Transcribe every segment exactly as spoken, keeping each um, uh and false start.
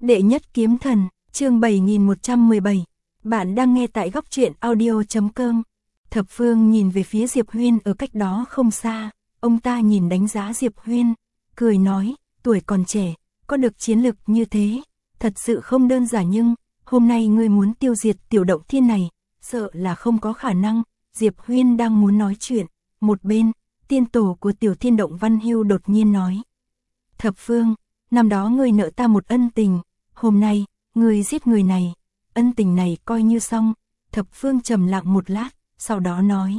Đệ nhất kiếm thần, chương bảy nghìn một trăm mười bảy. Bạn đang nghe tại góc truyện audio chấm com. Thập Phương nhìn về phía Diệp Huyên ở cách đó không xa, ông ta nhìn đánh giá Diệp Huyên, cười nói, tuổi còn trẻ, có được chiến lực như thế, thật sự không đơn giản, nhưng hôm nay ngươi muốn tiêu diệt tiểu động thiên này, sợ là không có khả năng. Diệp Huyên đang muốn nói chuyện, một bên, tiên tổ của tiểu thiên động Văn Hưu đột nhiên nói, Thập Phương, năm đó ngươi nợ ta một ân tình, hôm nay, ngươi giết người này, ân tình này coi như xong. Thập Phương trầm lặng một lát, sau đó nói,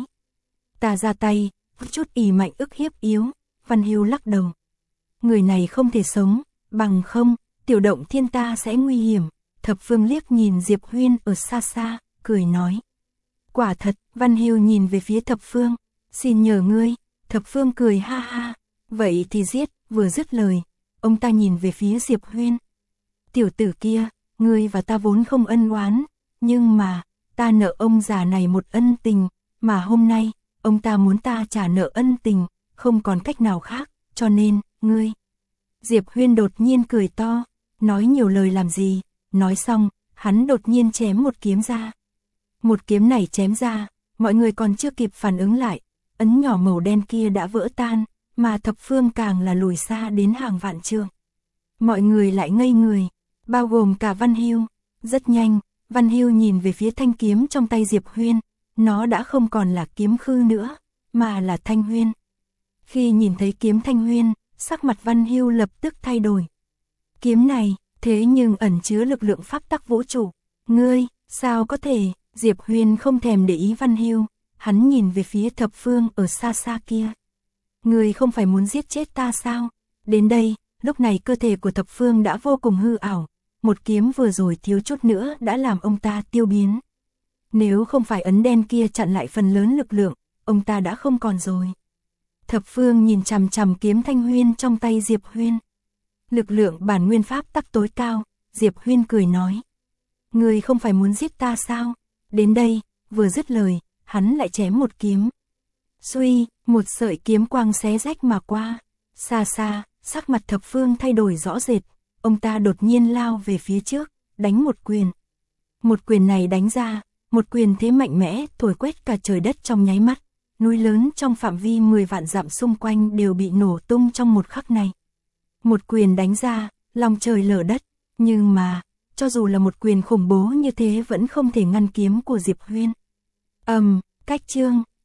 ta ra tay, chút ỷ mạnh ức hiếp yếu. Văn Hưu lắc đầu, người này không thể sống, bằng không, tiểu động thiên ta sẽ nguy hiểm. Thập Phương liếc nhìn Diệp Huyên ở xa xa, cười nói, quả thật. Văn Hưu nhìn về phía Thập Phương, xin nhờ ngươi. Thập Phương cười ha ha, vậy thì giết. Vừa dứt lời, ông ta nhìn về phía Diệp Huyên, tiểu tử kia, ngươi và ta vốn không ân oán, nhưng mà, ta nợ ông già này một ân tình, mà hôm nay, ông ta muốn ta trả nợ ân tình, không còn cách nào khác, cho nên, ngươi. Diệp Huyên đột nhiên cười to, nói nhiều lời làm gì. Nói xong, hắn đột nhiên chém một kiếm ra. Một kiếm này chém ra, mọi người còn chưa kịp phản ứng lại, ấn nhỏ màu đen kia đã vỡ tan, mà Thập Phương càng là lùi xa đến hàng vạn trượng. Mọi người lại ngây người, bao gồm cả Văn Hưu. Rất nhanh, Văn Hưu nhìn về phía thanh kiếm trong tay Diệp Huyên, nó đã không còn là kiếm khư nữa, mà là thanh huyên. Khi nhìn thấy kiếm thanh huyên, sắc mặt Văn Hưu lập tức thay đổi. Kiếm này, thế nhưng ẩn chứa lực lượng pháp tắc vũ trụ. Ngươi, sao có thể? Diệp Huyên không thèm để ý Văn Hưu, hắn nhìn về phía Thập Phương ở xa xa kia. Ngươi không phải muốn giết chết ta sao? Đến đây, lúc này cơ thể của Thập Phương đã vô cùng hư ảo, một kiếm vừa rồi thiếu chút nữa đã làm ông ta tiêu biến. Nếu không phải ấn đen kia chặn lại phần lớn lực lượng, ông ta đã không còn rồi. Thập Phương nhìn chằm chằm kiếm thanh huyên trong tay Diệp Huyên. Lực lượng bản nguyên pháp tắc tối cao. Diệp Huyên cười nói, ngươi không phải muốn giết ta sao? Đến đây, vừa dứt lời, hắn lại chém một kiếm. Suy, một sợi kiếm quang xé rách mà qua. Xa xa, sắc mặt Thập Phương thay đổi rõ rệt, ông ta đột nhiên lao về phía trước, đánh một quyền. Một quyền này đánh ra, một quyền thế mạnh mẽ thổi quét cả trời đất trong nháy mắt. Núi lớn trong phạm vi mười vạn dặm xung quanh đều bị nổ tung trong một khắc này. Một quyền đánh ra, lòng trời lở đất, nhưng mà, cho dù là một quyền khủng bố như thế vẫn không thể ngăn kiếm của Diệp Huyên. Ầm, um, cách chương.